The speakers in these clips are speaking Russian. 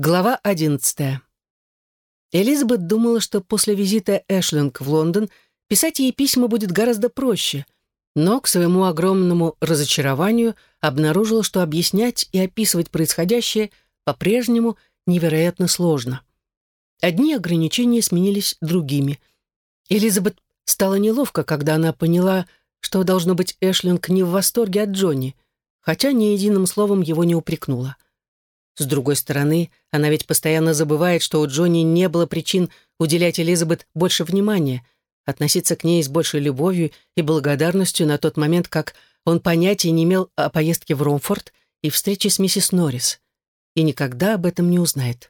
Глава 11. Элизабет думала, что после визита Эшлинг в Лондон писать ей письма будет гораздо проще, но к своему огромному разочарованию обнаружила, что объяснять и описывать происходящее по-прежнему невероятно сложно. Одни ограничения сменились другими. Элизабет стало неловко, когда она поняла, что, должно быть, Эшлинг не в восторге от Джонни, хотя ни единым словом его не упрекнула. С другой стороны, она ведь постоянно забывает, что у Джонни не было причин уделять Элизабет больше внимания, относиться к ней с большей любовью и благодарностью на тот момент, как он понятия не имел о поездке в Ромфорд и встрече с миссис Норрис, и никогда об этом не узнает.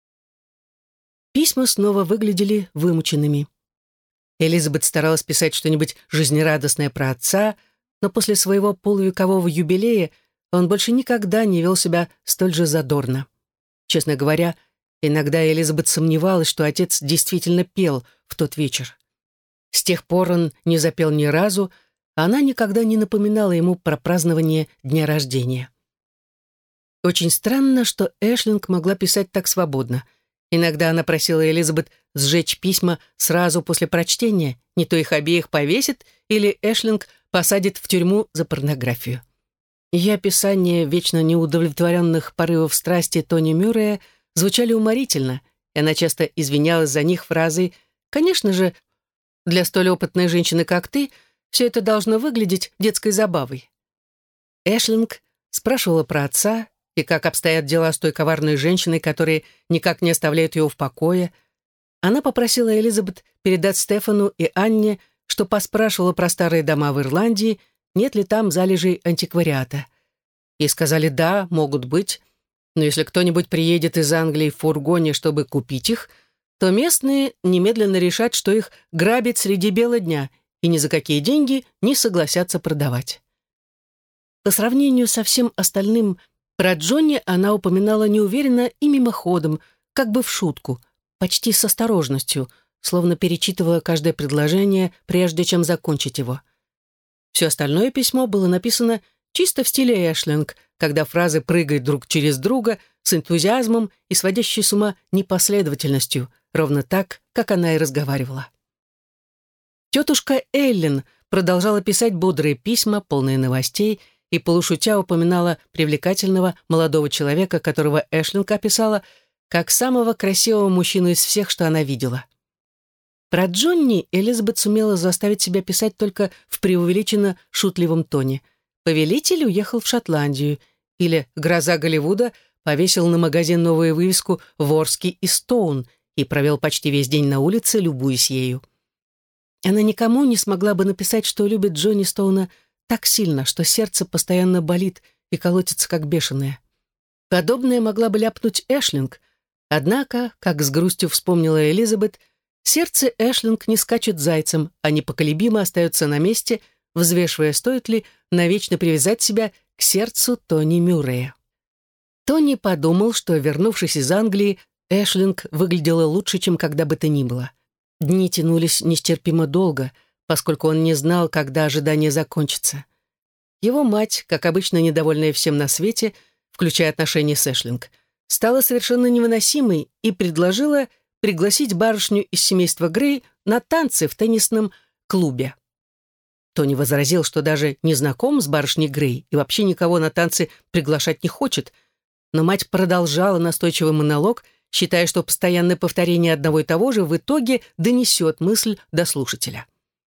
Письма снова выглядели вымученными. Элизабет старалась писать что-нибудь жизнерадостное про отца, но после своего полувекового юбилея он больше никогда не вел себя столь же задорно. Честно говоря, иногда Элизабет сомневалась, что отец действительно пел в тот вечер. С тех пор он не запел ни разу, а она никогда не напоминала ему про празднование дня рождения. Очень странно, что Эшлинг могла писать так свободно. Иногда она просила Элизабет сжечь письма сразу после прочтения, не то их обеих повесит, или Эшлинг посадит в тюрьму за порнографию. Ее описания вечно неудовлетворенных порывов страсти Тони Мюррея звучали уморительно, и она часто извинялась за них фразой «Конечно же, для столь опытной женщины, как ты, все это должно выглядеть детской забавой». Эшлинг спрашивала про отца и как обстоят дела с той коварной женщиной, которая никак не оставляет ее в покое. Она попросила Элизабет передать Стефану и Анне, что поспрашивала про старые дома в Ирландии, нет ли там залежей антиквариата. Ей сказали «да, могут быть», но если кто-нибудь приедет из Англии в фургоне, чтобы купить их, то местные немедленно решат, что их грабят среди бела дня и ни за какие деньги не согласятся продавать. По сравнению со всем остальным, про Джонни она упоминала неуверенно и мимоходом, как бы в шутку, почти с осторожностью, словно перечитывая каждое предложение, прежде чем закончить его. Все остальное письмо было написано чисто в стиле Эшлинг, когда фразы прыгают друг через друга с энтузиазмом и сводящей с ума непоследовательностью, ровно так, как она и разговаривала. Тетушка Эллен продолжала писать бодрые письма, полные новостей, и полушутя упоминала привлекательного молодого человека, которого Эшлинг описала как самого красивого мужчину из всех, что она видела. Про Джонни Элизабет сумела заставить себя писать только в преувеличенно шутливом тоне. Повелитель уехал в Шотландию, или «Гроза Голливуда» повесил на магазин новую вывеску «Ворский и Стоун» и провел почти весь день на улице, любуясь ею. Она никому не смогла бы написать, что любит Джонни Стоуна так сильно, что сердце постоянно болит и колотится как бешеное. Подобное могла бы ляпнуть Эшлинг, однако, как с грустью вспомнила Элизабет, сердце Эшлинг не скачет зайцем, а непоколебимо остается на месте, взвешивая, стоит ли навечно привязать себя к сердцу Тони Мюррея. Тони подумал, что, вернувшись из Англии, Эшлинг выглядела лучше, чем когда бы то ни было. Дни тянулись нестерпимо долго, поскольку он не знал, когда ожидание закончится. Его мать, как обычно недовольная всем на свете, включая отношения с Эшлинг, стала совершенно невыносимой и предложила пригласить барышню из семейства Грей на танцы в теннисном клубе. Тони возразил, что даже не знаком с барышней Грей и вообще никого на танцы приглашать не хочет, но мать продолжала настойчивый монолог, считая, что постоянное повторение одного и того же в итоге донесет мысль до слушателя.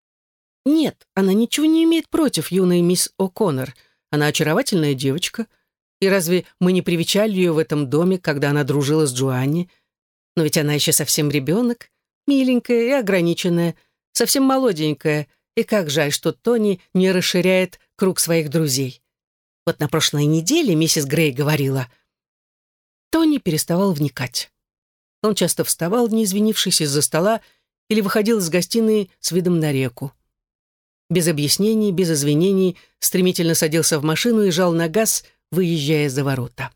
Нет, она ничего не имеет против юной мисс О'Коннор. Она очаровательная девочка. И разве мы не привечали ее в этом доме, когда она дружила с Джоанни? Но ведь она еще совсем ребенок, миленькая и ограниченная, совсем молоденькая, и как жаль, что Тони не расширяет круг своих друзей. Вот на прошлой неделе миссис Грей говорила. Тони переставал вникать. Он часто вставал, не извинившись из-за стола, или выходил из гостиной с видом на реку. Без объяснений, без извинений стремительно садился в машину и жал на газ, выезжая за ворота.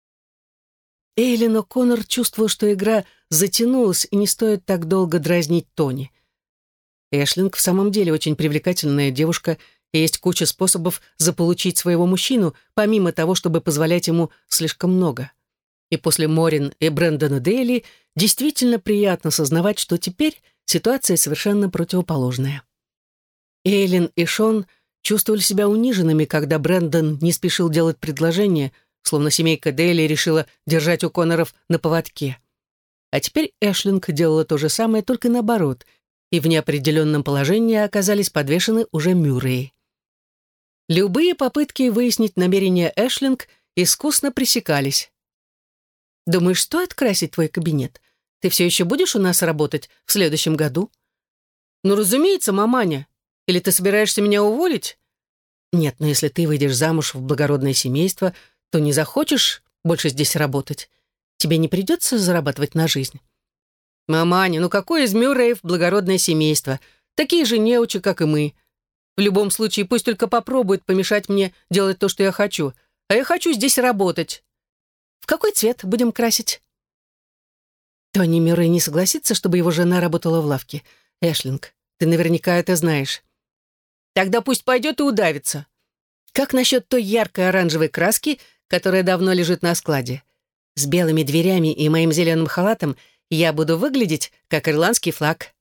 Эйлин О'Коннор чувствовала, что игра затянулась и не стоит так долго дразнить Тони. Эшлинг в самом деле очень привлекательная девушка, и есть куча способов заполучить своего мужчину, помимо того, чтобы позволять ему слишком много. И после Морин и Брэндона Дейли действительно приятно сознавать, что теперь ситуация совершенно противоположная. Эйлин и Шон чувствовали себя униженными, когда Брэндон не спешил делать предложение, словно семейка Дейли решила держать О'Конноров на поводке. А теперь Эшлинг делала то же самое, только наоборот, и в неопределенном положении оказались подвешены уже Мюрреи. Любые попытки выяснить намерения Эшлинг искусно пресекались. «Думаешь, стоит красить твой кабинет? Ты все еще будешь у нас работать в следующем году?» «Ну, разумеется, маманя. Или ты собираешься меня уволить?» «Нет, но если ты выйдешь замуж в благородное семейство, то не захочешь больше здесь работать. Тебе не придется зарабатывать на жизнь». «Маманя, ну какое из Мюрреев благородное семейство? Такие же неучи, как и мы. В любом случае, пусть только попробует помешать мне делать то, что я хочу. А я хочу здесь работать. В какой цвет будем красить?» Тони Мюррей не согласится, чтобы его жена работала в лавке. Эшлинг, ты наверняка это знаешь. Тогда пусть пойдет и удавится. Как насчет той яркой оранжевой краски, которая давно лежит на складе? С белыми дверями и моим зеленым халатом я буду выглядеть, как ирландский флаг.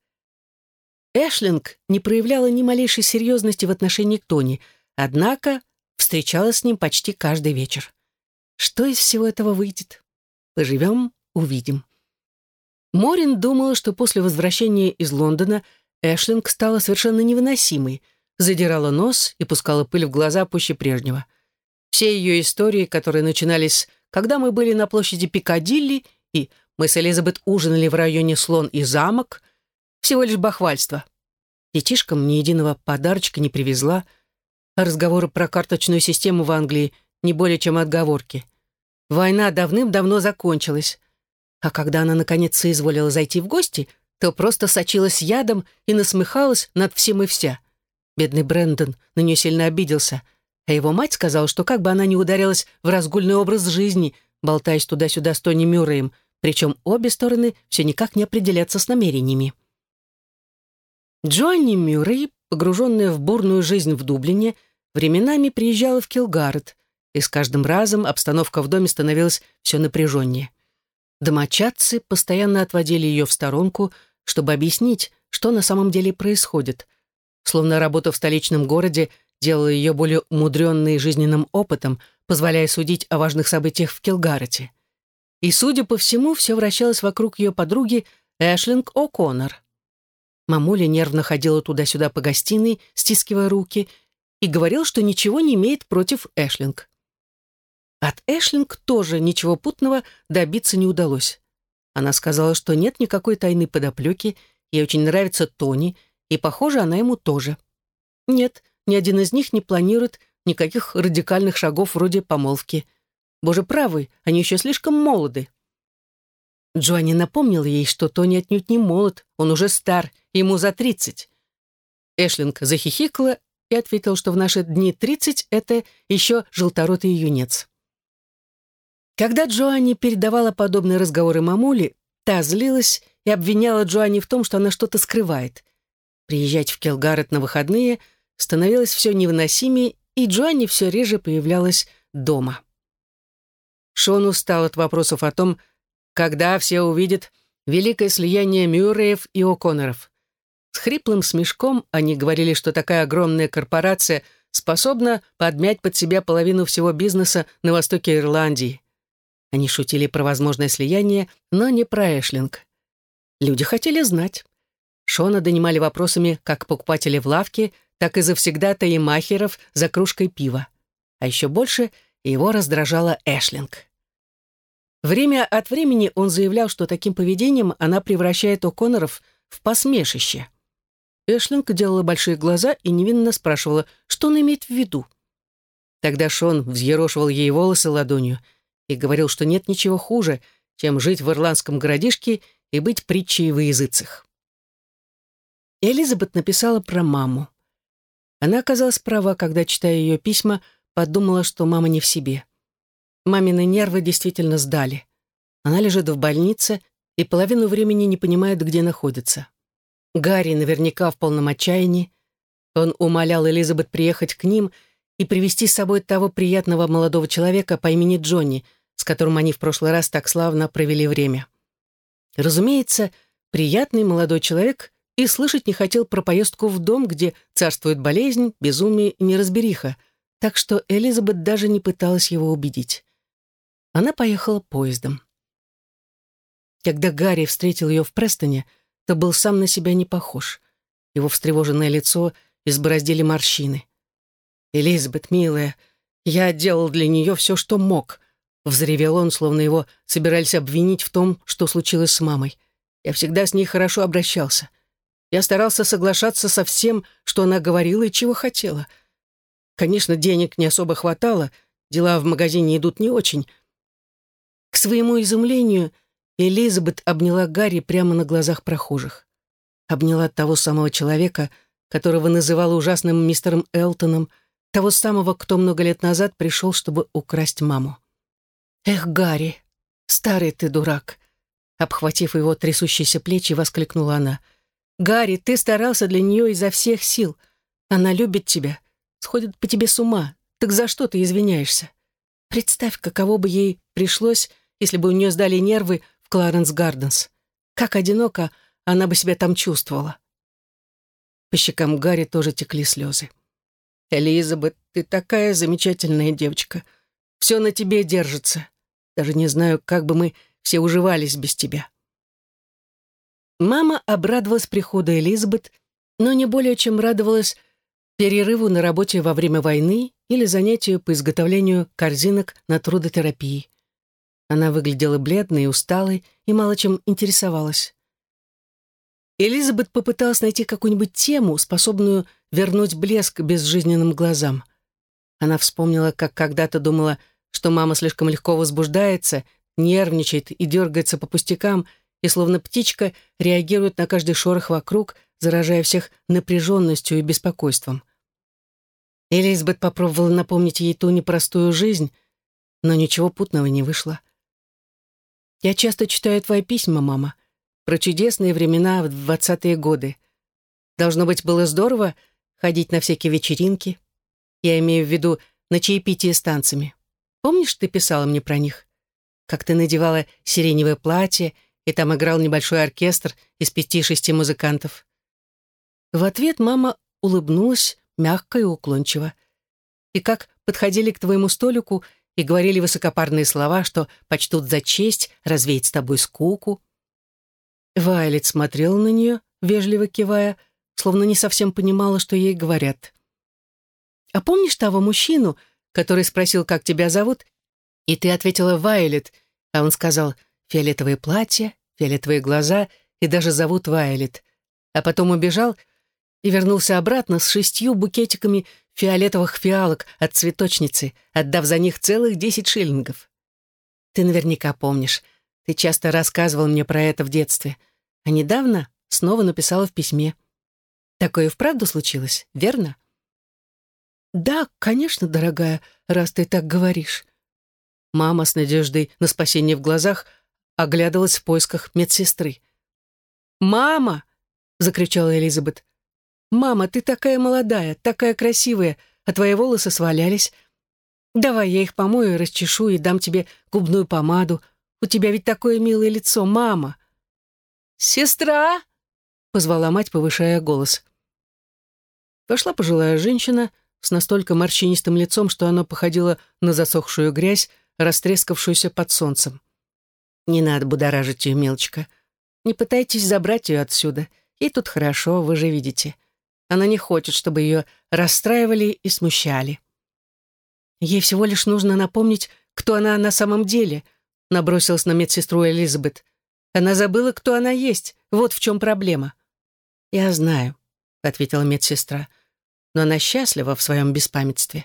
Эшлинг не проявляла ни малейшей серьезности в отношении к Тони, однако встречалась с ним почти каждый вечер. Что из всего этого выйдет? Поживем, увидим. Морин думала, что после возвращения из Лондона Эшлинг стала совершенно невыносимой, задирала нос и пускала пыль в глаза пуще прежнего. Все ее истории, которые начинались, когда мы были на площади Пикадилли, и мы с Элизабет ужинали в районе Слон и Замок, всего лишь бахвальство. Детишкам ни единого подарочка не привезла, а разговоры про карточную систему в Англии не более чем отговорки. Война давным-давно закончилась, а когда она наконец соизволила зайти в гости, то просто сочилась ядом и насмехалась над всем и вся. Бедный Брэндон на нее сильно обиделся, а его мать сказала, что как бы она ни ударилась в разгульный образ жизни, болтаясь туда-сюда с Тони Мюрреем, причем обе стороны все никак не определятся с намерениями. Джоанни Мюррей, погруженная в бурную жизнь в Дублине, временами приезжала в Килгарет, и с каждым разом обстановка в доме становилась все напряженнее. Домочадцы постоянно отводили ее в сторонку, чтобы объяснить, что на самом деле происходит, словно работа в столичном городе делала ее более умудренной жизненным опытом, позволяя судить о важных событиях в Килгарете. И, судя по всему, все вращалось вокруг ее подруги Эшлинг О'Коннор. Мамуля нервно ходила туда-сюда по гостиной, стискивая руки, и говорил, что ничего не имеет против Эшлинг. От Эшлинг тоже ничего путного добиться не удалось. Она сказала, что нет никакой тайной подоплеки, ей очень нравится Тони, и, похоже, она ему тоже. Нет, ни один из них не планирует никаких радикальных шагов вроде помолвки. Боже правый, они еще слишком молоды. Джоанни напомнила ей, что Тони отнюдь не молод, он уже стар, ему за 30. Эшлинг захихикала и ответила, что в наши дни 30 — это еще желторотый юнец. Когда Джоанни передавала подобные разговоры мамуле, та злилась и обвиняла Джоанни в том, что она что-то скрывает. Приезжать в Килгарет на выходные становилось все невыносимее, и Джоанни все реже появлялась дома. Шон устал от вопросов о том, когда все увидят великое слияние Мюрреев и О'Конноров. С хриплым смешком они говорили, что такая огромная корпорация способна подмять под себя половину всего бизнеса на востоке Ирландии. Они шутили про возможное слияние, но не про Эшлинг. Люди хотели знать. Шона донимали вопросами как покупатели в лавке, так и завсегдатаи махеров за кружкой пива. А еще больше его раздражала Эшлинг. Время от времени он заявлял, что таким поведением она превращает О'Конноров в посмешище. Эшлинг делала большие глаза и невинно спрашивала, что он имеет в виду. Тогда Шон взъерошивал ей волосы ладонью и говорил, что нет ничего хуже, чем жить в ирландском городишке и быть притчей во языцах. Элизабет написала про маму. Она оказалась права, когда, читая ее письма, подумала, что мама не в себе. Мамины нервы действительно сдали. Она лежит в больнице и половину времени не понимает, где находится. Гарри наверняка в полном отчаянии. Он умолял Элизабет приехать к ним и привезти с собой того приятного молодого человека по имени Джонни, с которым они в прошлый раз так славно провели время. Разумеется, приятный молодой человек и слышать не хотел про поездку в дом, где царствует болезнь, безумие и неразбериха, так что Элизабет даже не пыталась его убедить. Она поехала поездом. Когда Гарри встретил ее в Престоне, то был сам на себя не похож. Его встревоженное лицо избороздили морщины. «Элизабет, милая, я делал для нее все, что мог», — взревел он, словно его собирались обвинить в том, что случилось с мамой. «Я всегда с ней хорошо обращался. Я старался соглашаться со всем, что она говорила и чего хотела. Конечно, денег не особо хватало, дела в магазине идут не очень». К своему изумлению Элизабет обняла Гарри прямо на глазах прохожих. Обняла того самого человека, которого называла ужасным мистером Элтоном, того самого, кто много лет назад пришел, чтобы украсть маму. «Эх, Гарри, старый ты дурак!» Обхватив его трясущиеся плечи, воскликнула она. «Гарри, ты старался для нее изо всех сил. Она любит тебя, сходит по тебе с ума. Так за что ты извиняешься? Представь, каково бы ей пришлось, если бы у нее сдали нервы в Кларенс-Гарденс. Как одиноко она бы себя там чувствовала». По щекам Гарри тоже текли слезы. «Элизабет, ты такая замечательная девочка. Все на тебе держится. Даже не знаю, как бы мы все уживались без тебя». Мама обрадовалась приходу Элизабет, но не более чем радовалась перерыву на работе во время войны или занятию по изготовлению корзинок на трудотерапии. Она выглядела бледной и усталой и мало чем интересовалась. Элизабет попыталась найти какую-нибудь тему, способную вернуть блеск безжизненным глазам. Она вспомнила, как когда-то думала, что мама слишком легко возбуждается, нервничает и дергается по пустякам, и словно птичка реагирует на каждый шорох вокруг, заражая всех напряженностью и беспокойством. Элизабет попробовала напомнить ей ту непростую жизнь, но ничего путного не вышло. «Я часто читаю твои письма, мама, про чудесные времена в 20-е годы. Должно быть, было здорово ходить на всякие вечеринки. Я имею в виду на чаепитие с танцами. Помнишь, ты писала мне про них? Как ты надевала сиреневое платье, и там играл небольшой оркестр из 5-6 музыкантов». В ответ мама улыбнулась мягко и уклончиво. «И как подходили к твоему столику и говорили высокопарные слова, что почтут за честь развеять с тобой скуку». Вайлет смотрела на нее, вежливо кивая, словно не совсем понимала, что ей говорят. «А помнишь того мужчину, который спросил, как тебя зовут, и ты ответила Вайлет, а он сказал фиолетовое платье, фиолетовые глаза и даже зовут Вайлет, а потом убежал и вернулся обратно с 6 букетиками фиолетовых фиалок от цветочницы, отдав за них целых 10 шиллингов. Ты наверняка помнишь. Ты часто рассказывал мне про это в детстве. А недавно снова написала в письме. Такое вправду случилось, верно?» «Да, конечно, дорогая, раз ты так говоришь». Мама с надеждой на спасение в глазах оглядывалась в поисках медсестры. «Мама!» — закричала Элизабет. «Мама, ты такая молодая, такая красивая, а твои волосы свалялись. Давай я их помою и расчешу и дам тебе губную помаду. У тебя ведь такое милое лицо, мама!» «Сестра!» — позвала мать, повышая голос. Вошла пожилая женщина с настолько морщинистым лицом, что оно походило на засохшую грязь, растрескавшуюся под солнцем. «Не надо будоражить ее, мелочка. Не пытайтесь забрать ее отсюда. Ей тут хорошо, вы же видите. Она не хочет, чтобы ее расстраивали и смущали. Ей всего лишь нужно напомнить, кто она на самом деле», — набросилась на медсестру Элизабет. «Она забыла, кто она есть. Вот в чем проблема». «Я знаю», — ответила медсестра, «но она счастлива в своем беспамятстве».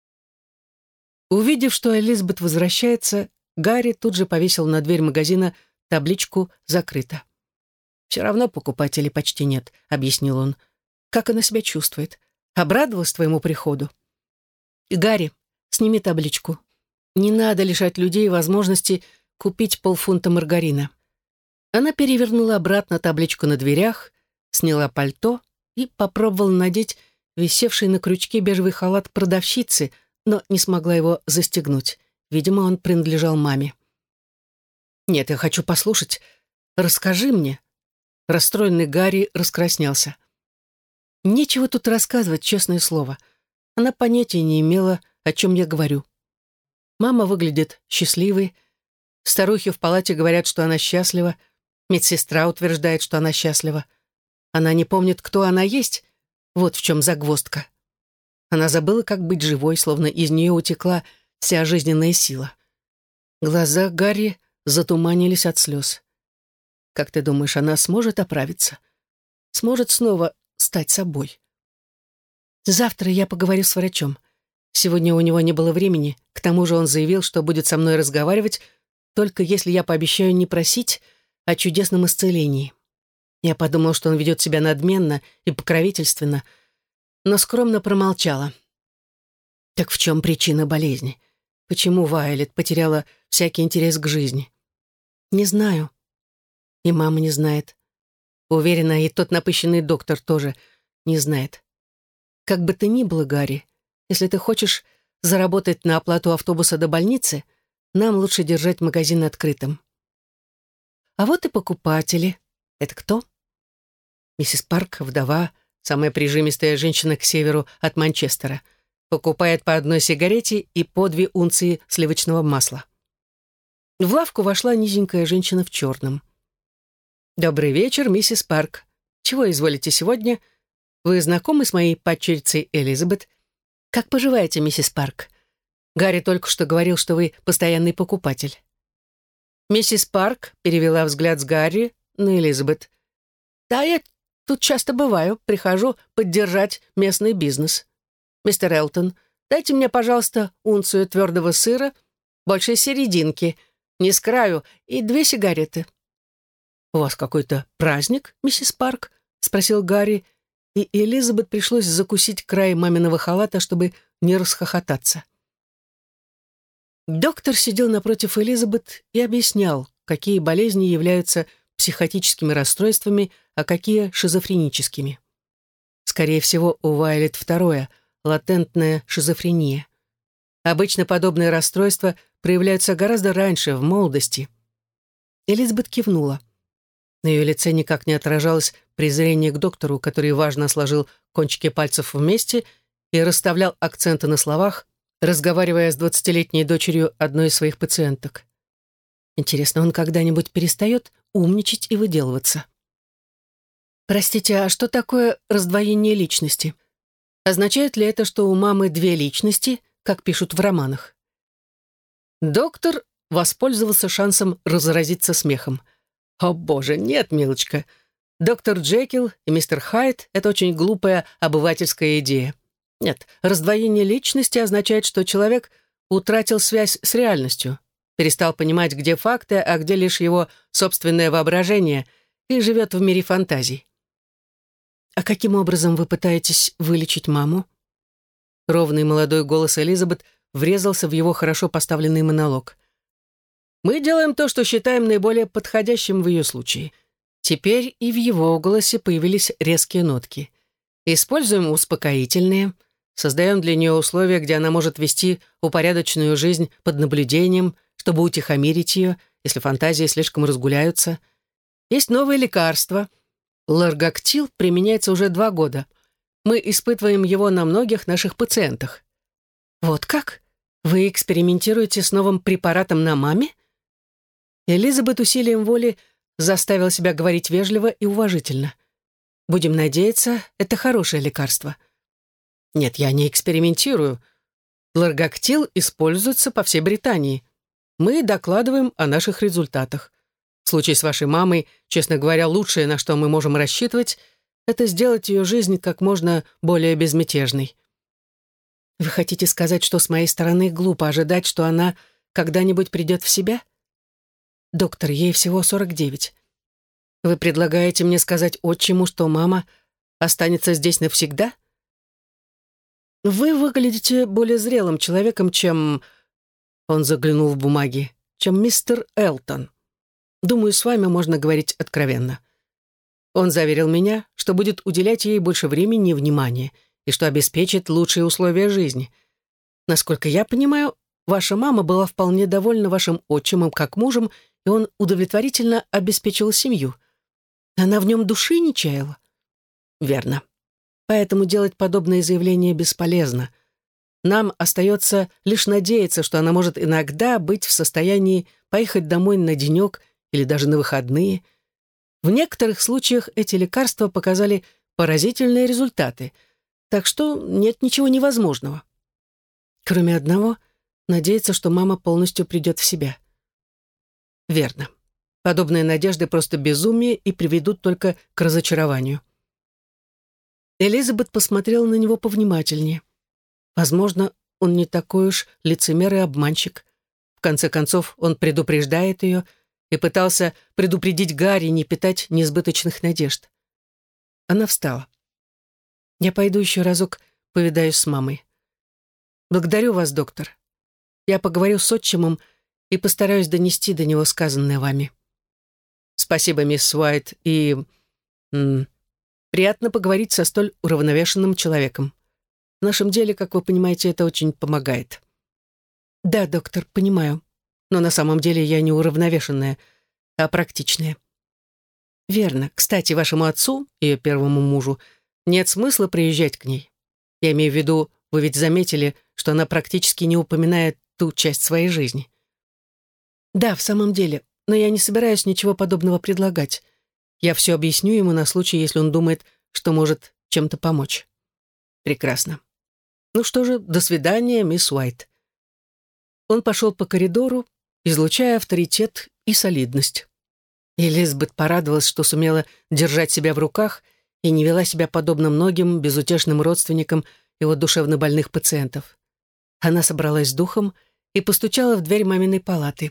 Увидев, что Элизабет возвращается, Гарри тут же повесил на дверь магазина табличку «Закрыто». «Все равно покупателей почти нет», — объяснил он. «Как она себя чувствует? Обрадовалась твоему приходу?» «Гарри, сними табличку. Не надо лишать людей возможности купить полфунта маргарина». Она перевернула обратно табличку на дверях, сняла пальто и попробовала надеть висевший на крючке бежевый халат продавщицы, но не смогла его застегнуть. Видимо, он принадлежал маме. «Нет, я хочу послушать. Расскажи мне». Расстроенный Гарри раскраснелся. «Нечего тут рассказывать, честное слово. Она понятия не имела, о чем я говорю. Мама выглядит счастливой. Старухи в палате говорят, что она счастлива. Медсестра утверждает, что она счастлива. Она не помнит, кто она есть. Вот в чем загвоздка. Она забыла, как быть живой, словно из нее утекла вся жизненная сила». Глаза Гарри затуманились от слез. «Как ты думаешь, она сможет оправиться? Сможет снова стать собой?» «Завтра я поговорю с врачом. Сегодня у него не было времени, к тому же он заявил, что будет со мной разговаривать, только если я пообещаю не просить о чудесном исцелении. Я подумал, что он ведет себя надменно и покровительственно, но скромно промолчала. Так в чем причина болезни? Почему Вайолет потеряла всякий интерес к жизни? Не знаю. И мама не знает. Уверена, и тот напыщенный доктор тоже не знает. Как бы то ни было, Гарри, если ты хочешь заработать на оплату автобуса до больницы, нам лучше держать магазин открытым. А вот и покупатели. Это кто? Миссис Парк, вдова, самая прижимистая женщина к северу от Манчестера, покупает по одной сигарете и по 2 унции сливочного масла. В лавку вошла низенькая женщина в черном. «Добрый вечер, миссис Парк. Чего изволите сегодня? Вы знакомы с моей падчерицей Элизабет? Как поживаете, миссис Парк? Гарри только что говорил, что вы постоянный покупатель». Миссис Парк перевела взгляд с Гарри на Элизабет. «Да, я тут часто бываю, прихожу поддержать местный бизнес. Мистер Элтон, дайте мне, пожалуйста, унцию твердого сыра, больше серединки, не с краю, и 2 сигареты». «У вас какой-то праздник, миссис Парк?» — спросил Гарри, и Элизабет пришлось закусить край маминого халата, чтобы не расхохотаться. Доктор сидел напротив Элизабет и объяснял, какие болезни являются психотическими расстройствами, а какие — шизофреническими. Скорее всего, у Вайолет второе — латентная шизофрения. Обычно подобные расстройства проявляются гораздо раньше, в молодости. Элизабет кивнула. На ее лице никак не отражалось презрение к доктору, который важно сложил кончики пальцев вместе и расставлял акценты на словах, разговаривая с 20-летней дочерью одной из своих пациенток. Интересно, он когда-нибудь перестает умничать и выделываться? «Простите, а что такое раздвоение личности? Означает ли это, что у мамы 2 личности, как пишут в романах?» Доктор воспользовался шансом разразиться смехом. «О, боже, нет, милочка. Доктор Джекил и мистер Хайд — это очень глупая обывательская идея. Нет, раздвоение личности означает, что человек утратил связь с реальностью, перестал понимать, где факты, а где лишь его собственное воображение, и живет в мире фантазий». «А каким образом вы пытаетесь вылечить маму?» Ровный молодой голос Элизабет врезался в его хорошо поставленный монолог. «Мы делаем то, что считаем наиболее подходящим в ее случае». Теперь и в его голосе появились резкие нотки. «Используем успокоительные, создаем для нее условия, где она может вести упорядоченную жизнь под наблюдением, чтобы утихомирить ее, если фантазии слишком разгуляются. Есть новые лекарства. Ларгактил применяется уже 2 года. Мы испытываем его на многих наших пациентах». «Вот как? Вы экспериментируете с новым препаратом на маме?» Элизабет усилием воли заставила себя говорить вежливо и уважительно. «Будем надеяться, это хорошее лекарство». «Нет, я не экспериментирую. Ларгактил используется по всей Британии. Мы докладываем о наших результатах. В случае с вашей мамой, честно говоря, лучшее, на что мы можем рассчитывать, это сделать ее жизнь как можно более безмятежной». «Вы хотите сказать, что с моей стороны глупо ожидать, что она когда-нибудь придет в себя?» «Доктор, ей всего 49. Вы предлагаете мне сказать отчиму, что мама останется здесь навсегда?» «Вы выглядите более зрелым человеком, чем...» Он заглянул в бумаги. «Чем мистер Элтон. Думаю, с вами можно говорить откровенно. Он заверил меня, что будет уделять ей больше времени и внимания, и что обеспечит лучшие условия жизни. Насколько я понимаю, ваша мама была вполне довольна вашим отчимом как мужем, и он удовлетворительно обеспечивал семью. Она в нем души не чаяла. Верно. Поэтому делать подобные заявления бесполезно. Нам остается лишь надеяться, что она может иногда быть в состоянии поехать домой на денек или даже на выходные. В некоторых случаях эти лекарства показали поразительные результаты, так что нет ничего невозможного. Кроме одного, надеяться, что мама полностью придет в себя. Верно. Подобные надежды просто безумие и приведут только к разочарованию. Элизабет посмотрела на него повнимательнее. Возможно, он не такой уж лицемер и обманщик. В конце концов, он предупреждает ее и пытался предупредить Гарри не питать несбыточных надежд. Она встала. «Я пойду еще разок повидаюсь с мамой. Благодарю вас, доктор. Я поговорю с отчимом и постараюсь донести до него сказанное вами». «Спасибо, мисс Уайт, и... приятно поговорить со столь уравновешенным человеком. В нашем деле, как вы понимаете, это очень помогает». «Да, доктор, понимаю. Но на самом деле я не уравновешенная, а практичная». «Верно. Кстати, вашему отцу, ее первому мужу, нет смысла приезжать к ней. Я имею в виду, вы ведь заметили, что она практически не упоминает ту часть своей жизни». «Да, в самом деле, но я не собираюсь ничего подобного предлагать. Я все объясню ему на случай, если он думает, что может чем-то помочь». «Прекрасно. Ну что же, до свидания, мисс Уайт». Он пошел по коридору, излучая авторитет и солидность. Элизабет порадовалась, что сумела держать себя в руках и не вела себя подобно многим безутешным родственникам его душевнобольных пациентов. Она собралась с духом и постучала в дверь маминой палаты.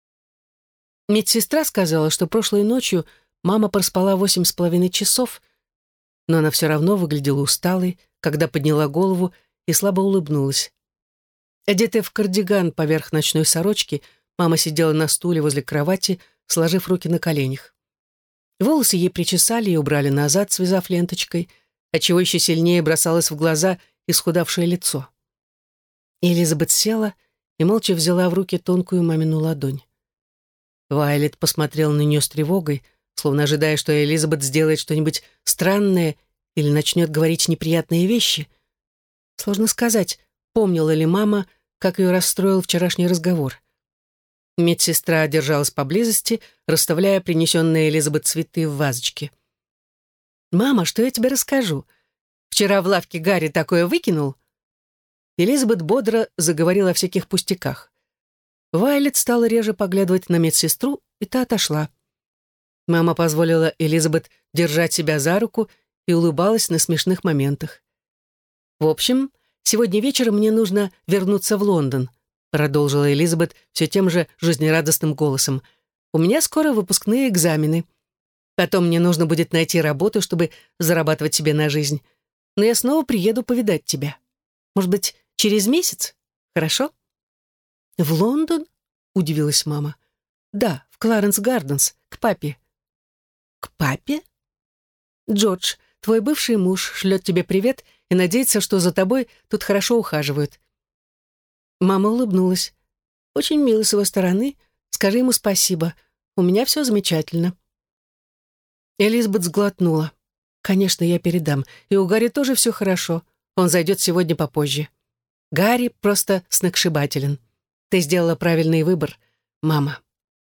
Медсестра сказала, что прошлой ночью мама проспала 8,5 часов, но она все равно выглядела усталой, когда подняла голову и слабо улыбнулась. Одетая в кардиган поверх ночной сорочки, мама сидела на стуле возле кровати, сложив руки на коленях. Волосы ей причесали и убрали назад, связав ленточкой, отчего еще сильнее бросалось в глаза исхудавшее лицо. Элизабет села и молча взяла в руки тонкую мамину ладонь. Вайолет посмотрел на нее с тревогой, словно ожидая, что Элизабет сделает что-нибудь странное или начнет говорить неприятные вещи. Сложно сказать, помнила ли мама, как ее расстроил вчерашний разговор. Медсестра держалась поблизости, расставляя принесенные Элизабет цветы в вазочке. «Мама, что я тебе расскажу? Вчера в лавке Гарри такое выкинул?» Элизабет бодро заговорила о всяких пустяках. Вайолет стала реже поглядывать на медсестру, и та отошла. Мама позволила Элизабет держать себя за руку и улыбалась на смешных моментах. «В общем, сегодня вечером мне нужно вернуться в Лондон», продолжила Элизабет все тем же жизнерадостным голосом. «У меня скоро выпускные экзамены. Потом мне нужно будет найти работу, чтобы зарабатывать себе на жизнь. Но я снова приеду повидать тебя. Может быть, через месяц? Хорошо?» «В Лондон?» — удивилась мама. «Да, в Кларенс Гарденс, к папе». «К папе?» «Джордж, твой бывший муж шлет тебе привет и надеется, что за тобой тут хорошо ухаживают». Мама улыбнулась. «Очень мило с его стороны. Скажи ему спасибо. У меня все замечательно». Элизабет сглотнула. «Конечно, я передам. И у Гарри тоже все хорошо. Он зайдет сегодня попозже. Гарри просто сногсшибателен. Ты сделала правильный выбор, мама».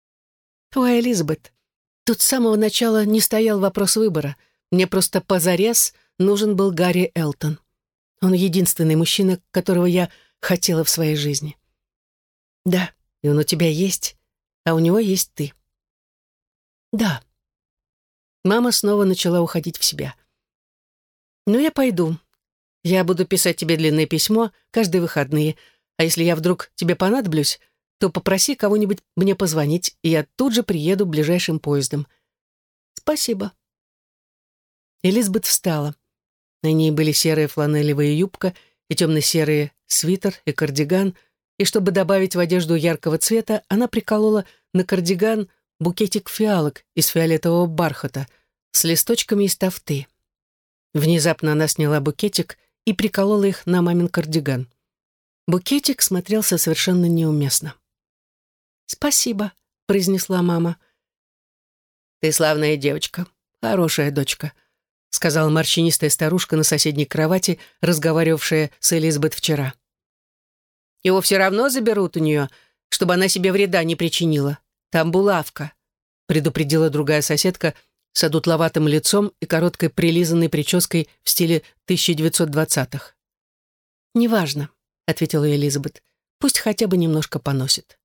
«Ой, Элизабет, тут с самого начала не стоял вопрос выбора. Мне просто позарез нужен был Гарри Элтон. Он единственный мужчина, которого я хотела в своей жизни». «Да, и он у тебя есть, а у него есть ты». «Да». Мама снова начала уходить в себя. «Ну, я пойду. Я буду писать тебе длинное письмо каждые выходные, а если я вдруг тебе понадоблюсь, то попроси кого-нибудь мне позвонить, и я тут же приеду ближайшим поездом». «Спасибо». Элизабет встала. На ней были серая фланелевая юбка и темно-серые свитер и кардиган, и чтобы добавить в одежду яркого цвета, она приколола на кардиган букетик фиалок из фиолетового бархата с листочками из тафты. Внезапно она сняла букетик и приколола их на мамин кардиган. Букетик смотрелся совершенно неуместно. «Спасибо», — произнесла мама. «Ты славная девочка, хорошая дочка», — сказала морщинистая старушка на соседней кровати, разговаривавшая с Элизабет вчера. «Его все равно заберут у нее, чтобы она себе вреда не причинила. Там булавка», — предупредила другая соседка с одутловатым лицом и короткой прилизанной прической в стиле 1920-х. «Неважно», — ответила Элизабет. «Пусть хотя бы немножко поносит».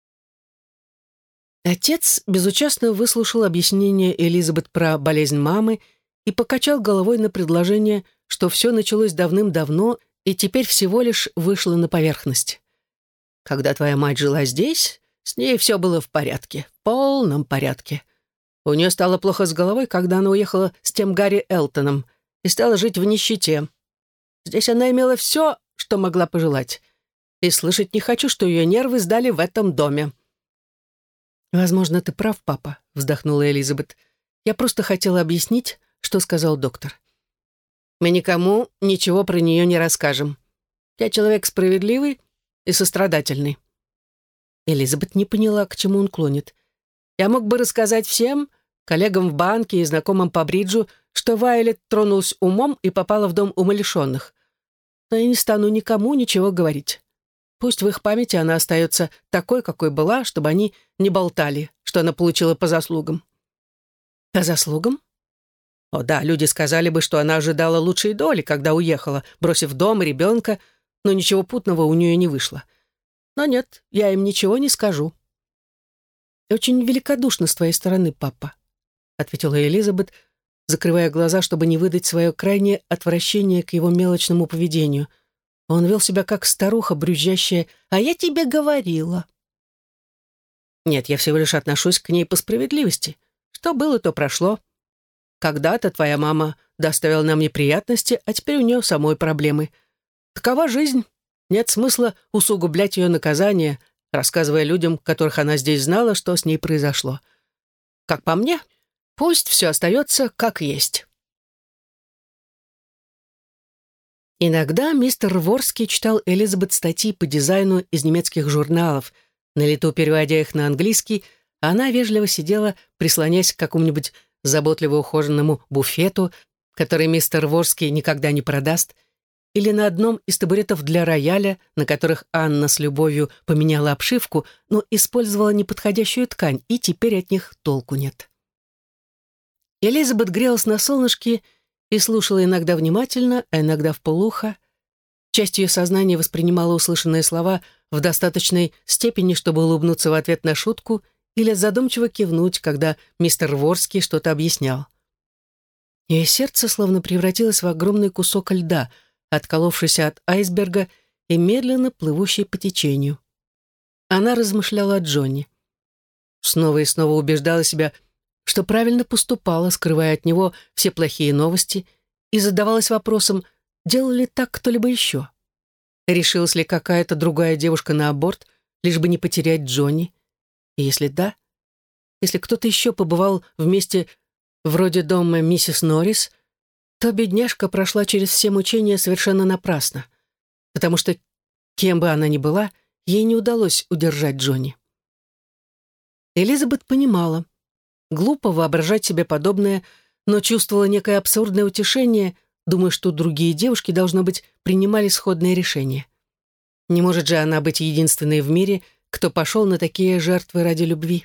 Отец безучастно выслушал объяснение Элизабет про болезнь мамы и покачал головой на предложение, что все началось давным-давно и теперь всего лишь вышло на поверхность. «Когда твоя мать жила здесь, с ней все было в порядке, в полном порядке. У нее стало плохо с головой, когда она уехала с тем Гарри Элтоном и стала жить в нищете. Здесь она имела все, что могла пожелать. И слышать не хочу, что ее нервы сдали в этом доме». «Возможно, ты прав, папа», — вздохнула Элизабет. «Я просто хотела объяснить, что сказал доктор». «Мы никому ничего про нее не расскажем. Я человек справедливый и сострадательный». Элизабет не поняла, к чему он клонит. «Я мог бы рассказать всем, коллегам в банке и знакомым по бриджу, что Вайолет тронулась умом и попала в дом умалишенных. Но я не стану никому ничего говорить. Пусть в их памяти она остается такой, какой была, чтобы они не болтали, что она получила по заслугам». «По заслугам?» «О да, люди сказали бы, что она ожидала лучшей доли, когда уехала, бросив дом и ребенка, но ничего путного у нее не вышло. Но нет, я им ничего не скажу». «Очень великодушно с твоей стороны, папа», — ответила Элизабет, закрывая глаза, чтобы не выдать свое крайнее отвращение к его мелочному поведению. Он вел себя как старуха, брюзжащая: «А я тебе говорила». «Нет, я всего лишь отношусь к ней по справедливости. Что было, то прошло. Когда-то твоя мама доставила нам неприятности, а теперь у нее самой проблемы. Такова жизнь. Нет смысла усугублять ее наказание, рассказывая людям, которых она здесь знала, что с ней произошло. Как по мне, пусть все остается как есть». Иногда мистер Ворский читал Элизабет статьи по дизайну из немецких журналов, на лету переводя их на английский, а она вежливо сидела, прислонясь к какому-нибудь заботливо ухоженному буфету, который мистер Ворский никогда не продаст, или на одном из табуретов для рояля, на которых Анна с любовью поменяла обшивку, но использовала неподходящую ткань, и теперь от них толку нет. Элизабет грелась на солнышке и слушала иногда внимательно, а иногда вполуха. Часть ее сознания воспринимала услышанные слова в достаточной степени, чтобы улыбнуться в ответ на шутку или задумчиво кивнуть, когда мистер Ворский что-то объяснял. Ее сердце словно превратилось в огромный кусок льда, отколовшийся от айсберга и медленно плывущий по течению. Она размышляла о Джонни. Снова и снова убеждала себя, что правильно поступала, скрывая от него все плохие новости, и задавалась вопросом, делал ли так кто-либо еще. Решилась ли какая-то другая девушка на аборт, лишь бы не потерять Джонни? И если да, если кто-то еще побывал вместе вроде дома миссис Норрис, то бедняжка прошла через все мучения совершенно напрасно, потому что, кем бы она ни была, ей не удалось удержать Джонни. Элизабет понимала, глупо воображать себе подобное, но чувствовала некое абсурдное утешение, думая, что другие девушки, должно быть, принимали сходные решения. Не может же она быть единственной в мире, кто пошел на такие жертвы ради любви.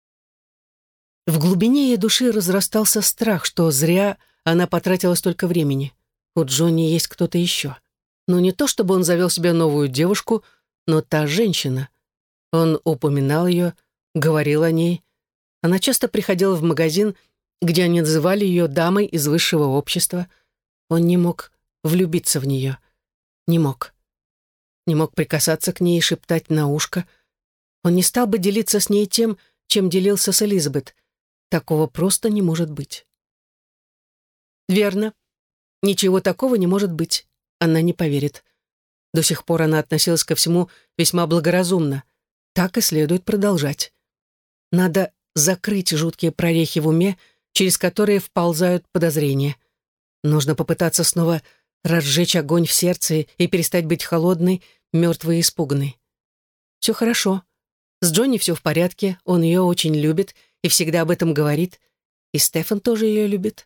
В глубине ее души разрастался страх, что зря она потратила столько времени. У Джонни есть кто-то еще. Но не то, чтобы он завел себе новую девушку, но та женщина. Он упоминал ее, говорил о ней. Она часто приходила в магазин, где они называли ее дамой из высшего общества. Он не мог влюбиться в нее. Не мог. Не мог прикасаться к ней и шептать на ушко. Он не стал бы делиться с ней тем, чем делился с Элизабет. Такого просто не может быть. Верно. Ничего такого не может быть. Она не поверит. До сих пор она относилась ко всему весьма благоразумно. Так и следует продолжать. Надо закрыть жуткие прорехи в уме, через которые вползают подозрения. Нужно попытаться снова разжечь огонь в сердце и перестать быть холодной, мертвый и испуганный. «Все хорошо. С Джонни все в порядке, он ее очень любит и всегда об этом говорит. И Стефан тоже ее любит».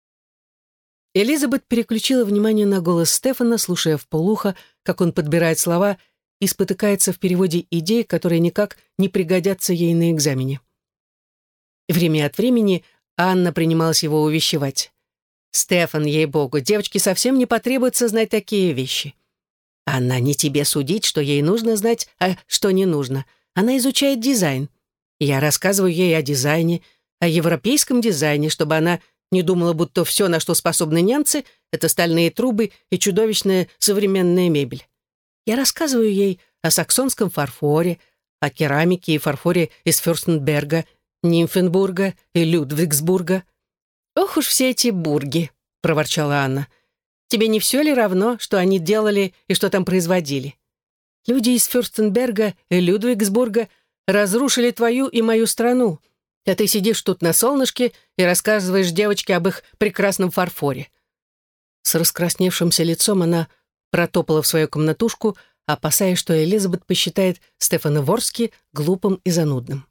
Элизабет переключила внимание на голос Стефана, слушая вполуха, как он подбирает слова и спотыкается в переводе идей, которые никак не пригодятся ей на экзамене. Время от времени Анна принималась его увещевать. «Стефан, ей-богу, девочке совсем не потребуется знать такие вещи. Анна, не тебе судить, что ей нужно знать, а что не нужно. Она изучает дизайн. Я рассказываю ей о дизайне, о европейском дизайне, чтобы она не думала, будто все, на что способны немцы, это стальные трубы и чудовищная современная мебель. Я рассказываю ей о саксонском фарфоре, о керамике и фарфоре из Фюрстенберга, Нимфенбурга и Людвигсбурга. «Ох уж все эти бурги», — проворчала Анна. «Тебе не все ли равно, что они делали и что там производили? Люди из Фюрстенберга и Людвигсбурга разрушили твою и мою страну, а ты сидишь тут на солнышке и рассказываешь девочке об их прекрасном фарфоре». С раскрасневшимся лицом она протопала в свою комнатушку, опасаясь, что Элизабет посчитает Стефана Ворски глупым и занудным.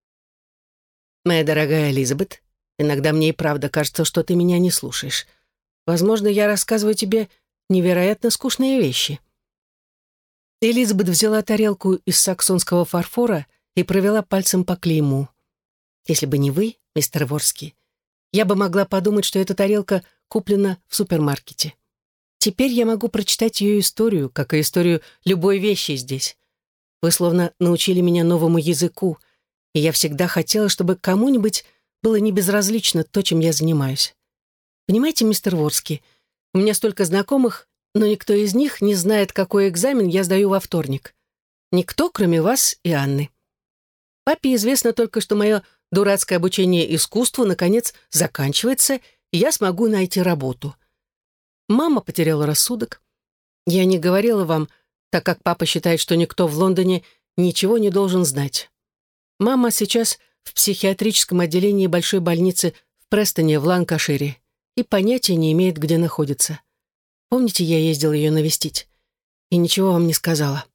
«Моя дорогая Элизабет, иногда мне и правда кажется, что ты меня не слушаешь. Возможно, я рассказываю тебе невероятно скучные вещи». Элизабет взяла тарелку из саксонского фарфора и провела пальцем по клейму. «Если бы не вы, мистер Ворски, я бы могла подумать, что эта тарелка куплена в супермаркете. Теперь я могу прочитать ее историю, как и историю любой вещи здесь. Вы словно научили меня новому языку, и я всегда хотела, чтобы кому-нибудь было не безразлично то, чем я занимаюсь. Понимаете, мистер Ворски, у меня столько знакомых, но никто из них не знает, какой экзамен я сдаю во вторник. Никто, кроме вас и Анны. Папе известно только, что мое дурацкое обучение искусству наконец заканчивается, и я смогу найти работу. Мама потеряла рассудок. Я не говорила вам, так как папа считает, что никто в Лондоне ничего не должен знать. Мама сейчас в психиатрическом отделении большой больницы в Престоне в Ланкашире и понятия не имеет, где находится. Помните, я ездила ее навестить и ничего вам не сказала.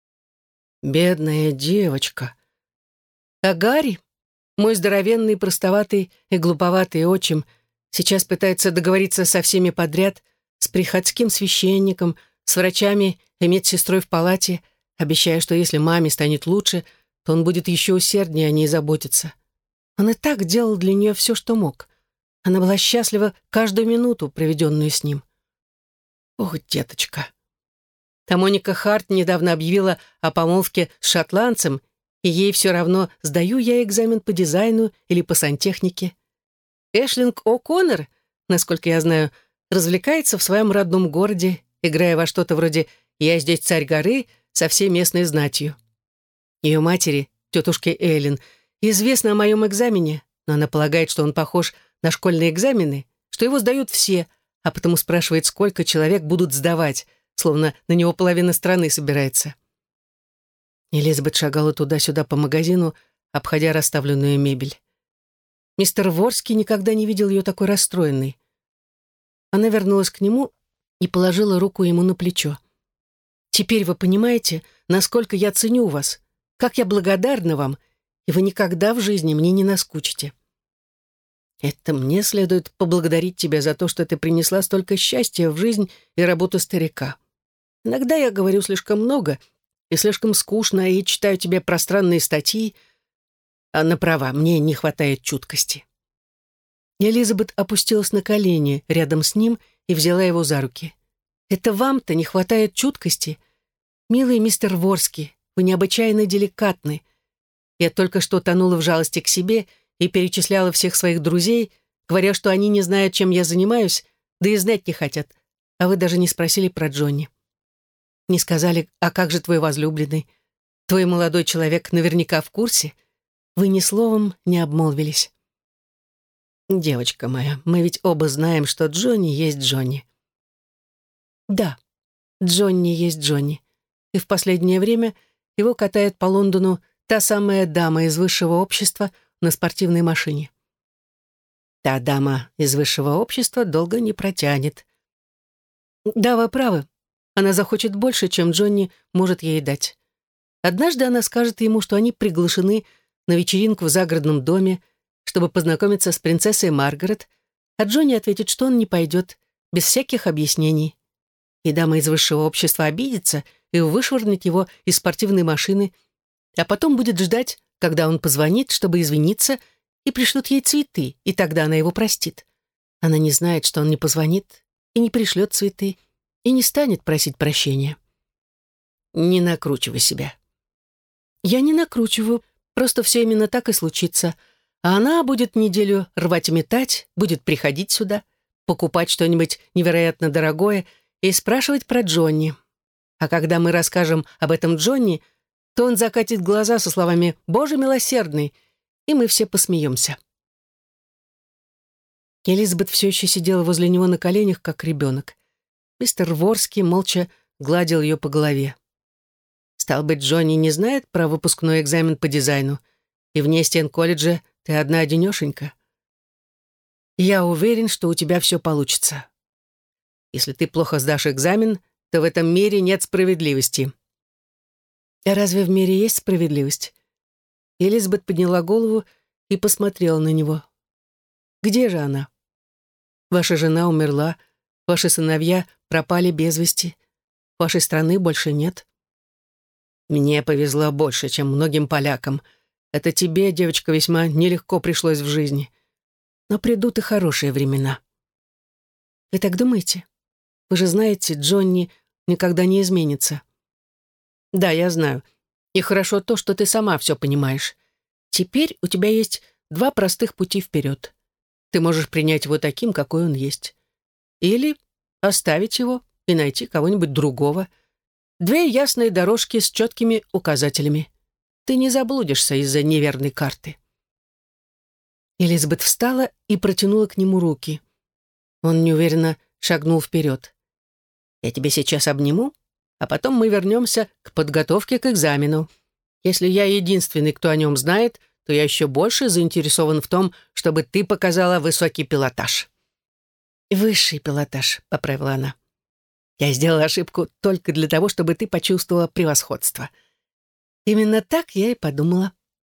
Бедная девочка. А Гарри, мой здоровенный, простоватый и глуповатый отчим, сейчас пытается договориться со всеми подряд, с приходским священником, с врачами и медсестрой в палате, обещая, что если маме станет лучше, то он будет еще усерднее о ней заботиться. Он и так делал для нее все, что мог. Она была счастлива каждую минуту, проведенную с ним. Ох, деточка. Та Моника Харт недавно объявила о помолвке с шотландцем, и ей все равно, сдаю я экзамен по дизайну или по сантехнике. Эшлинг О'Коннор, насколько я знаю, развлекается в своем родном городе, играя во что-то вроде «Я здесь царь горы» со всей местной знатью. Ее матери, тетушке Эллен, известно о моем экзамене, но она полагает, что он похож на школьные экзамены, что его сдают все, а потому спрашивает, сколько человек будут сдавать, словно на него половина страны собирается. Элизабет шагала туда-сюда по магазину, обходя расставленную мебель. Мистер Ворски никогда не видел ее такой расстроенной. Она вернулась к нему и положила руку ему на плечо. «Теперь вы понимаете, насколько я ценю вас, как я благодарна вам, и вы никогда в жизни мне не наскучите. Это мне следует поблагодарить тебя за то, что ты принесла столько счастья в жизнь и работу старика. Иногда я говорю слишком много и слишком скучно, и читаю тебе пространные статьи. Анна права, мне не хватает чуткости». Элизабет опустилась на колени рядом с ним и взяла его за руки. «Это вам-то не хватает чуткости? Милый мистер Ворски, вы необычайно деликатны. Я только что тонула в жалости к себе и перечисляла всех своих друзей, говоря, что они не знают, чем я занимаюсь, да и знать не хотят, а вы даже не спросили про Джонни. Не сказали, а как же твой возлюбленный? Твой молодой человек наверняка в курсе. Вы ни словом не обмолвились. Девочка моя, мы ведь оба знаем, что Джонни есть Джонни. Да, Джонни есть Джонни. И в последнее время его катает по Лондону та самая дама из высшего общества на спортивной машине. Та дама из высшего общества долго не протянет. Да, вы правы. она захочет больше, чем Джонни может ей дать. Однажды она скажет ему, что они приглашены на вечеринку в загородном доме, чтобы познакомиться с принцессой Маргарет, а Джонни ответит, что он не пойдет, без всяких объяснений. И дама из высшего общества обидится и вышвырнет его из спортивной машины, а потом будет ждать, когда он позвонит, чтобы извиниться, и пришлют ей цветы, и тогда она его простит. Она не знает, что он не позвонит и не пришлет цветы, и не станет просить прощения. Не накручивай себя. Я не накручиваю, просто все именно так и случится. А она будет неделю рвать и метать, будет приходить сюда, покупать что-нибудь невероятно дорогое и спрашивать про Джонни. А когда мы расскажем об этом Джонни, то он закатит глаза со словами «Боже милосердный», и мы все посмеемся. Элизабет все еще сидела возле него на коленях, как ребенок. Мистер Ворский молча гладил ее по голове. Стал быть, Джонни не знает про выпускной экзамен по дизайну, и вне стен колледжа ты одна-одинешенька. Я уверен, что у тебя все получится. Если ты плохо сдашь экзамен, то в этом мире нет справедливости. А разве в мире есть справедливость? Элизабет подняла голову и посмотрела на него. Где же она? Ваша жена умерла, ваши сыновья пропали без вести, вашей страны больше нет. Мне повезло больше, чем многим полякам. Это тебе, девочка, весьма нелегко пришлось в жизни. Но придут и хорошие времена. Вы так думаете? Вы же знаете, Джонни никогда не изменится. Да, я знаю. И хорошо то, что ты сама все понимаешь. Теперь у тебя есть два простых пути вперед. Ты можешь принять его таким, какой он есть. Или оставить его и найти кого-нибудь другого. Две ясные дорожки с четкими указателями. Ты не заблудишься из-за неверной карты. Элизабет встала и протянула к нему руки. Он неуверенно шагнул вперед. «Я тебя сейчас обниму, а потом мы вернемся к подготовке к экзамену. Если я единственный, кто о нем знает, то я еще больше заинтересован в том, чтобы ты показала высокий пилотаж». «Высший пилотаж», — поправила она. «Я сделала ошибку только для того, чтобы ты почувствовала превосходство». Именно так я и подумала.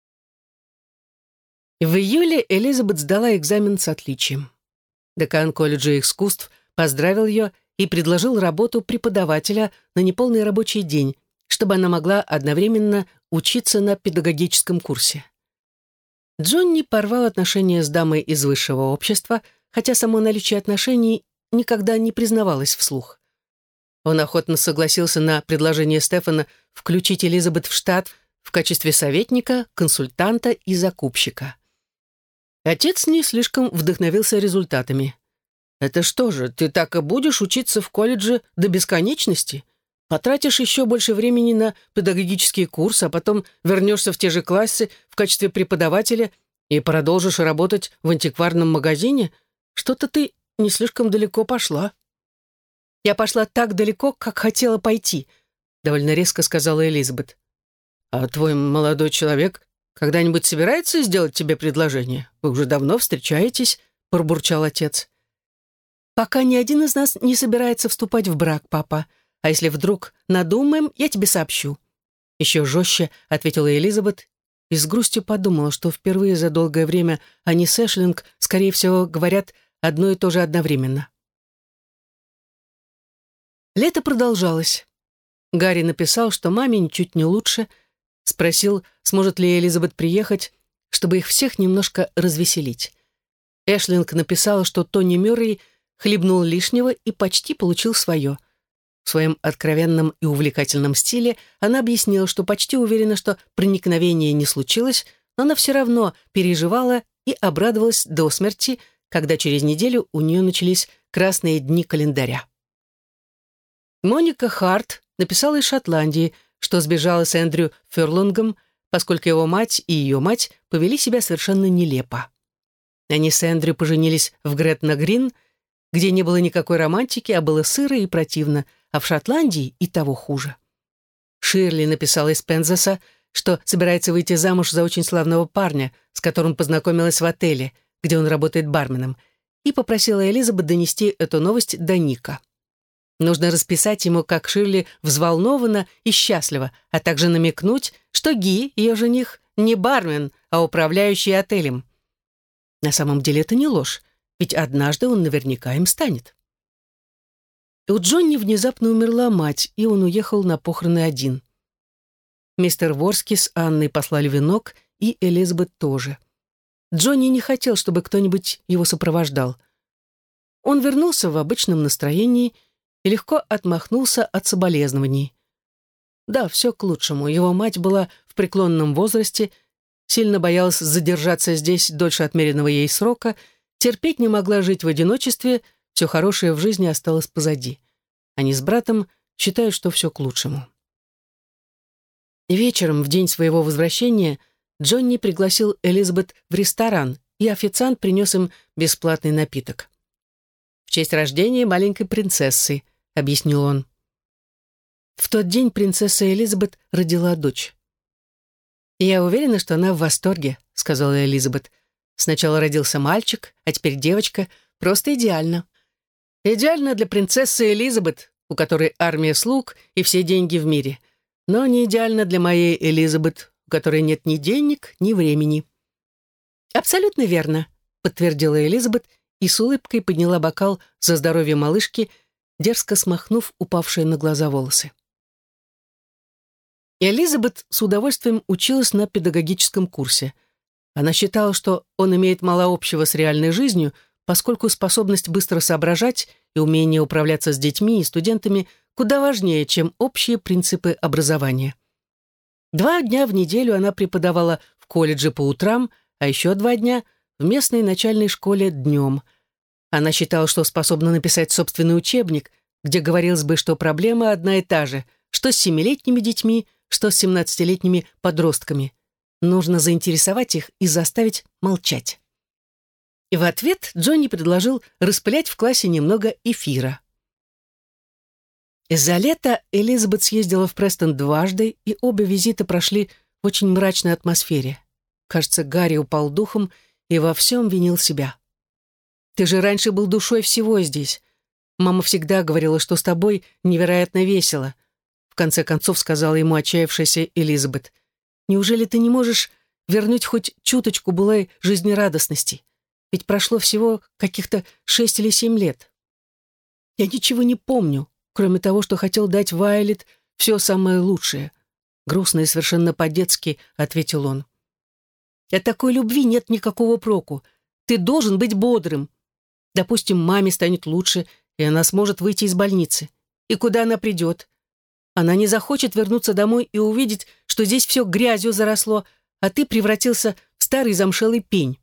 В июле Элизабет сдала экзамен с отличием. Декан колледжа искусств поздравил ее и предложил работу преподавателя на неполный рабочий день, чтобы она могла одновременно учиться на педагогическом курсе. Джонни порвал отношения с дамой из высшего общества, хотя само наличие отношений никогда не признавалось вслух. Он охотно согласился на предложение Стефана включить Элизабет в штат в качестве советника, консультанта и закупщика. Отец не слишком вдохновился результатами. «Это что же, ты так и будешь учиться в колледже до бесконечности? Потратишь еще больше времени на педагогический курс, а потом вернешься в те же классы в качестве преподавателя и продолжишь работать в антикварном магазине? Что-то ты не слишком далеко пошла». «Я пошла так далеко, как хотела пойти», — довольно резко сказала Элизабет. «А твой молодой человек когда-нибудь собирается сделать тебе предложение? Вы уже давно встречаетесь?» — пробурчал отец. «Пока ни один из нас не собирается вступать в брак, папа. А если вдруг надумаем, я тебе сообщу». Еще жестче ответила Элизабет и с грустью подумала, что впервые за долгое время они с Эшлинг, скорее всего, говорят одно и то же одновременно. Лето продолжалось. Гарри написал, что маме ничуть не лучше, спросил, сможет ли Элизабет приехать, чтобы их всех немножко развеселить. Эшлинг написала, что Тони Мюррей хлебнул лишнего и почти получил свое. В своем откровенном и увлекательном стиле она объяснила, что почти уверена, что проникновения не случилось, но она все равно переживала и обрадовалась до смерти, когда через неделю у нее начались красные дни календаря. Моника Харт написала из Шотландии, что сбежала с Эндрю Ферлунгом, поскольку его мать и ее мать повели себя совершенно нелепо. Они с Эндрю поженились в Гретна-Грин, где не было никакой романтики, а было сыро и противно, а в Шотландии и того хуже. Ширли написала из Пензаса, что собирается выйти замуж за очень славного парня, с которым познакомилась в отеле, где он работает барменом, и попросила Элизабет донести эту новость до Ника. Нужно расписать ему, как Ширли взволнована и счастлива, а также намекнуть, что Ги, ее жених, не бармен, а управляющий отелем. На самом деле это не ложь, ведь однажды он наверняка им станет. И у Джонни внезапно умерла мать, и он уехал на похороны один. Мистер Ворски с Анной послали венок, и Элизабет тоже. Джонни не хотел, чтобы кто-нибудь его сопровождал. Он вернулся в обычном настроении и легко отмахнулся от соболезнований. Да, все к лучшему. Его мать была в преклонном возрасте, сильно боялась задержаться здесь дольше отмеренного ей срока, терпеть не могла жить в одиночестве, все хорошее в жизни осталось позади. Они с братом считают, что все к лучшему. Вечером, в день своего возвращения, Джонни пригласил Элизабет в ресторан, и официант принес им бесплатный напиток. «В честь рождения маленькой принцессы», — объяснил он. В тот день принцесса Элизабет родила дочь. «Я уверена, что она в восторге», — сказала Элизабет. «Сначала родился мальчик, а теперь девочка. Просто идеально». «Идеально для принцессы Элизабет, у которой армия слуг и все деньги в мире. Но не идеально для моей Элизабет, у которой нет ни денег, ни времени». «Абсолютно верно», — подтвердила Элизабет и с улыбкой подняла бокал за здоровье малышки, дерзко смахнув упавшие на глаза волосы. Элизабет с удовольствием училась на педагогическом курсе. Она считала, что он имеет мало общего с реальной жизнью, поскольку способность быстро соображать и умение управляться с детьми и студентами куда важнее, чем общие принципы образования. 2 дня в неделю она преподавала в колледже по утрам, а еще 2 дня в местной начальной школе днем. Она считала, что способна написать собственный учебник, где говорилось бы, что проблема одна и та же, что с 7-летними детьми, что с 17-летними подростками. Нужно заинтересовать их и заставить молчать. И в ответ Джонни предложил распылять в классе немного эфира. За лето Элизабет съездила в Престон дважды, и обе визита прошли в очень мрачной атмосфере. Кажется, Гарри упал духом и во всем винил себя. «Ты же раньше был душой всего здесь. Мама всегда говорила, что с тобой невероятно весело», в конце концов сказала ему отчаявшаяся Элизабет. «Неужели ты не можешь вернуть хоть чуточку былой жизнерадостности? Ведь прошло всего каких-то 6 или 7 лет». «Я ничего не помню, кроме того, что хотел дать Вайолет все самое лучшее», грустно и совершенно по-детски ответил он. «От такой любви нет никакого проку. Ты должен быть бодрым. Допустим, маме станет лучше, и она сможет выйти из больницы. И куда она придет? Она не захочет вернуться домой и увидеть, что здесь все грязью заросло, а ты превратился в старый замшелый пень».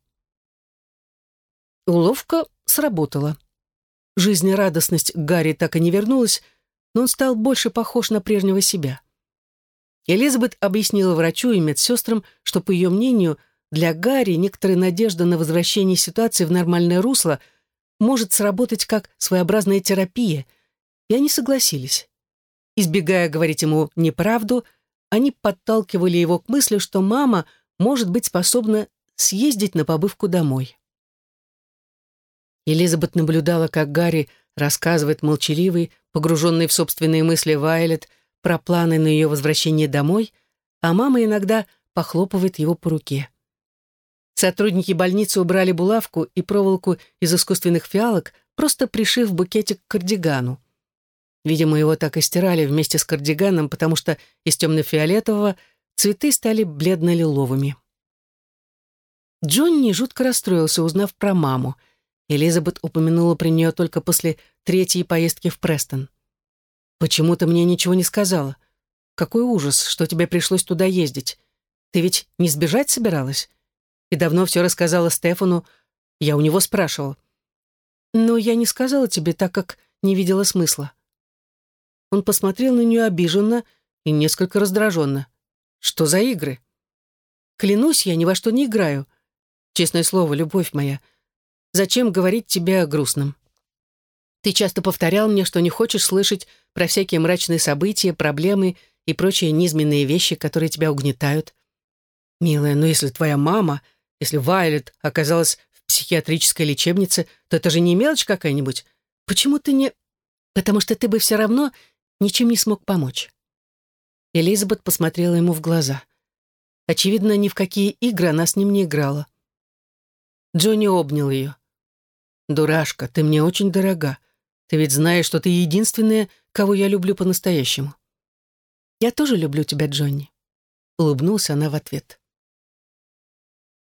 Уловка сработала. Жизнерадостность Гарри так и не вернулась, но он стал больше похож на прежнего себя. Элизабет объяснила врачу и медсестрам, что, по ее мнению, для Гарри некоторая надежда на возвращение ситуации в нормальное русло может сработать как своеобразная терапия, и они согласились. Избегая говорить ему неправду, они подталкивали его к мысли, что мама может быть способна съездить на побывку домой. Элизабет наблюдала, как Гарри рассказывает молчаливый, погруженный в собственные мысли Вайолет про планы на ее возвращение домой, а мама иногда похлопывает его по руке. Сотрудники больницы убрали булавку и проволоку из искусственных фиалок, просто пришив букетик к кардигану. Видимо, его так и стирали вместе с кардиганом, потому что из темно-фиолетового цветы стали бледно-лиловыми. Джонни жутко расстроился, узнав про маму. Элизабет упомянула про нее только после 3-й поездки в Престон. «Почему ты мне ничего не сказала? Какой ужас, что тебе пришлось туда ездить. Ты ведь не сбежать собиралась? И давно все рассказала Стефану. Я у него спрашивал. Но я не сказала тебе, так как не видела смысла». Он посмотрел на нее обиженно и несколько раздраженно. «Что за игры?» «Клянусь, я ни во что не играю. Честное слово, любовь моя. Зачем говорить тебе о грустном? Ты часто повторял мне, что не хочешь слышать про всякие мрачные события, проблемы и прочие низменные вещи, которые тебя угнетают. Милая, но если твоя мама, если Вайолет оказалась в психиатрической лечебнице, то это же не мелочь какая-нибудь. Почему ты не...» потому что ты бы все равно ничем не смог помочь». Элизабет посмотрела ему в глаза. Очевидно, ни в какие игры она с ним не играла. Джонни обнял ее. «Дурашка, ты мне очень дорога. Ты ведь знаешь, что ты единственная, кого я люблю по-настоящему». «Я тоже люблю тебя, Джонни», — улыбнулась она в ответ.